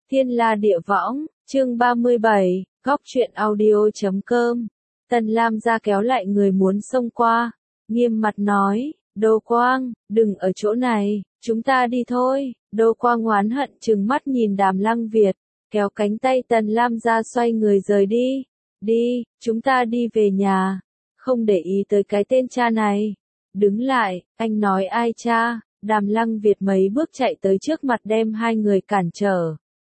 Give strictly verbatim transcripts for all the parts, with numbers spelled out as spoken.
Thiên La Địa Võng, chương ba mươi bảy, góc truyện audio chấm com. Tần Lam ra kéo lại người muốn xông qua, nghiêm mặt nói, Đô Quang, đừng ở chỗ này, chúng ta đi thôi. Đô Quang oán hận trừng mắt nhìn Đàm Lăng Việt, kéo cánh tay Tần Lam ra xoay người rời đi. Đi, chúng ta đi về nhà, không để ý tới cái tên cha này. Đứng lại, anh nói ai cha? Đàm Lăng Việt mấy bước chạy tới trước mặt đem hai người cản trở.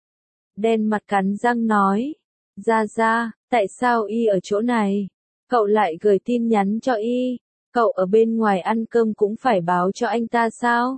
Đen mặt cắn răng nói, ra ra, tại sao y ở chỗ này? Cậu lại gửi tin nhắn cho y, cậu ở bên ngoài ăn cơm cũng phải báo cho anh ta sao?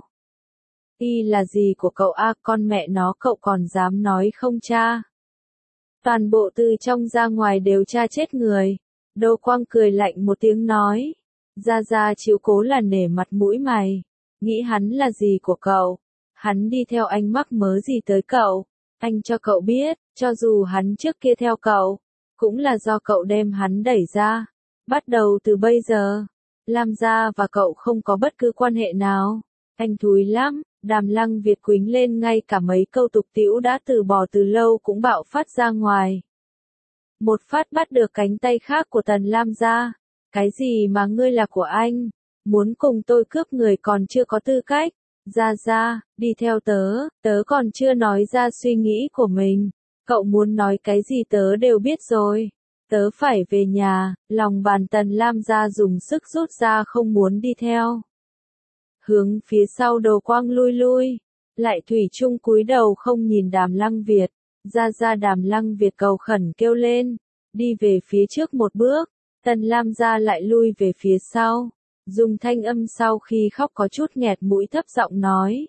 Y là gì của cậu a? À, con mẹ nó, cậu còn dám nói không cha? Toàn bộ từ trong ra ngoài đều tra chết người. Đô Quang cười lạnh một tiếng nói, ra ra chiếu cố là nể mặt mũi mày, nghĩ hắn là gì của cậu? Hắn đi theo anh mắc mớ gì tới cậu? Anh cho cậu biết, cho dù hắn trước kia theo cậu, cũng là do cậu đem hắn đẩy ra. Bắt đầu từ bây giờ, Lam gia và cậu không có bất cứ quan hệ nào. Anh thúi lắm. Đàm Lăng Việt quýnh lên, ngay cả mấy câu tục tĩu đã từ bỏ từ lâu cũng bạo phát ra ngoài. Một phát bắt được cánh tay khác của Tần Lam gia. Cái gì mà ngươi là của anh? Muốn cùng tôi cướp người còn chưa có tư cách. Ra ra, đi theo tớ, tớ còn chưa nói ra suy nghĩ của mình. Cậu muốn nói cái gì tớ đều biết rồi. Tớ phải về nhà. Lòng bàn Tần Lam gia dùng sức rút ra, không muốn đi theo. Hướng phía sau Đô Quang lui lui, lại thủy chung cúi đầu không nhìn Đàm Lăng Việt. Ra ra Đàm Lăng Việt cầu khẩn kêu lên, đi về phía trước một bước. Tần Lam gia lại lui về phía sau, dùng thanh âm sau khi khóc có chút nghẹt mũi thấp giọng nói,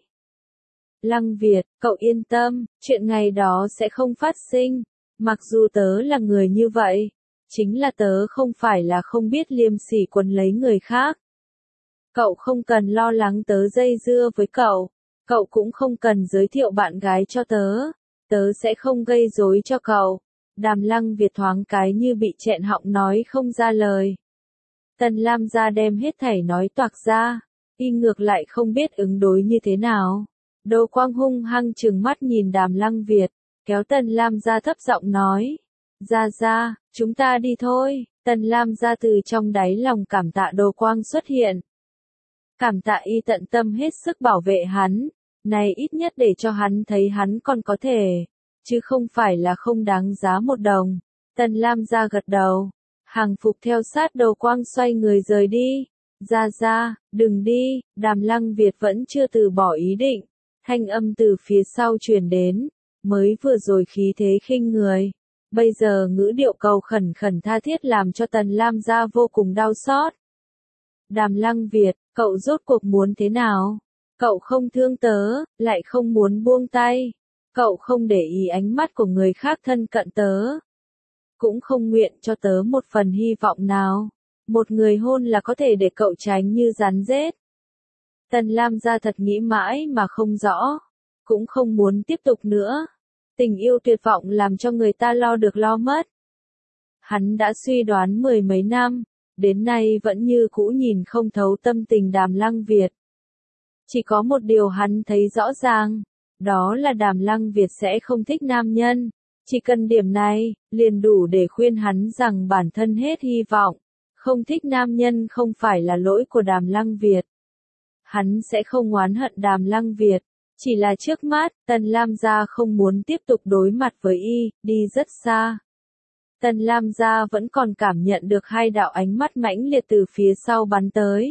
Lăng Việt, cậu yên tâm, chuyện ngày đó sẽ không phát sinh. Mặc dù tớ là người như vậy, chính là tớ không phải là không biết liêm sỉ quấn lấy người khác. Cậu không cần lo lắng tớ dây dưa với cậu, cậu cũng không cần giới thiệu bạn gái cho tớ, tớ sẽ không gây rối cho cậu. Đàm Lăng Việt thoáng cái như bị nghẹn họng nói không ra lời. Tần Lam gia đem hết thảy nói toạc ra, y ngược lại không biết ứng đối như thế nào. Đô Quang hung hăng trừng mắt nhìn Đàm Lăng Việt, kéo Tần Lam gia thấp giọng nói, ra ra, chúng ta đi thôi. Tần Lam gia từ trong đáy lòng cảm tạ Đô Quang xuất hiện. Cảm tạ y tận tâm hết sức bảo vệ hắn, này ít nhất để cho hắn thấy hắn còn có thể, chứ không phải là không đáng giá một đồng. Tần Lam gia gật đầu, hàng phục theo sát Đô Quang xoay người rời đi. Ra ra, đừng đi. Đàm Lăng Việt vẫn chưa từ bỏ ý định, thanh âm từ phía sau truyền đến, mới vừa rồi khí thế khinh người, bây giờ ngữ điệu cầu khẩn khẩn tha thiết làm cho Tần Lam gia vô cùng đau xót. Đàm Lăng Việt, cậu rốt cuộc muốn thế nào? Cậu không thương tớ, lại không muốn buông tay. Cậu không để ý ánh mắt của người khác thân cận tớ. Cũng không nguyện cho tớ một phần hy vọng nào. Một người hôn là có thể để cậu tránh như rắn rết. Tần Lam gia thật nghĩ mãi mà không rõ. Cũng không muốn tiếp tục nữa. Tình yêu tuyệt vọng làm cho người ta lo được lo mất. Hắn đã suy đoán mười mấy năm. Đến nay vẫn như cũ nhìn không thấu tâm tình Đàm Lăng Việt. Chỉ có một điều hắn thấy rõ ràng, đó là Đàm Lăng Việt sẽ không thích nam nhân. Chỉ cần điểm này, liền đủ để khuyên hắn rằng bản thân hết hy vọng. Không thích nam nhân không phải là lỗi của Đàm Lăng Việt. Hắn sẽ không oán hận Đàm Lăng Việt. Chỉ là trước mắt, Tần Lam gia không muốn tiếp tục đối mặt với y, đi rất xa. Tần Lam gia vẫn còn cảm nhận được hai đạo ánh mắt mãnh liệt từ phía sau bắn tới.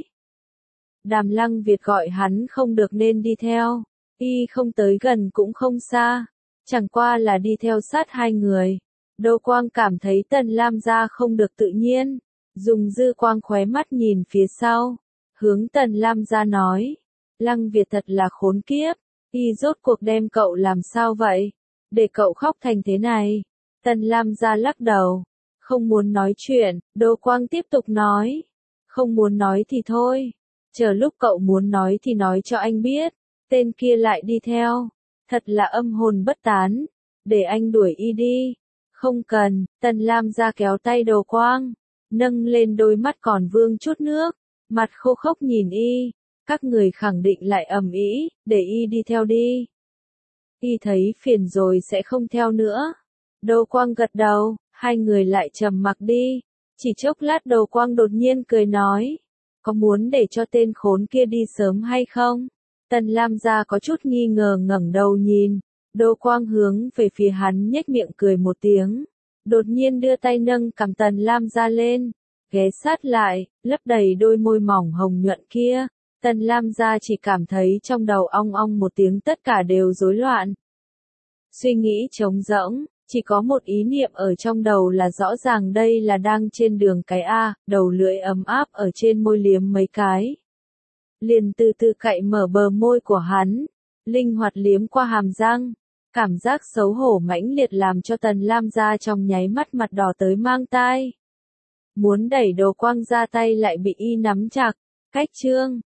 Đàm Lăng Việt gọi hắn không được nên đi theo, y không tới gần cũng không xa, chẳng qua là đi theo sát hai người. Đô Quang cảm thấy Tần Lam gia không được tự nhiên, dùng dư quang khóe mắt nhìn phía sau, hướng Tần Lam gia nói, Lăng Việt thật là khốn kiếp, y rốt cuộc đem cậu làm sao vậy, để cậu khóc thành thế này. Tần Lam gia lắc đầu, không muốn nói chuyện. Đô Quang tiếp tục nói, không muốn nói thì thôi, chờ lúc cậu muốn nói thì nói cho anh biết. Tên kia lại đi theo, thật là âm hồn bất tán, để anh đuổi y đi. Không cần. Tần Lam gia kéo tay Đô Quang, nâng lên đôi mắt còn vương chút nước, mặt khô khốc nhìn y, các người khẳng định lại ầm ĩ, để y đi theo đi. Y thấy phiền rồi sẽ không theo nữa. Đô Quang gật đầu, hai người lại trầm mặc đi. Chỉ chốc lát Đô Quang đột nhiên cười nói, có muốn để cho tên khốn kia đi sớm hay không? Tần Lam gia có chút nghi ngờ ngẩng đầu nhìn, Đô Quang hướng về phía hắn nhếch miệng cười một tiếng, đột nhiên đưa tay nâng cằm Tần Lam gia lên, ghé sát lại, lấp đầy đôi môi mỏng hồng nhuận kia. Tần Lam gia chỉ cảm thấy trong đầu ong ong một tiếng, tất cả đều rối loạn. Suy nghĩ trống rỗng, chỉ có một ý niệm ở trong đầu là rõ ràng đây là đang trên đường cái A, đầu lưỡi ấm áp ở trên môi liếm mấy cái. Liền từ từ cạy mở bờ môi của hắn, linh hoạt liếm qua hàm răng. Cảm giác xấu hổ mãnh liệt làm cho Tần Lam gia trong nháy mắt mặt đỏ tới mang tai. Muốn đẩy Đồ Quang ra tay lại bị y nắm chặt, cách chương.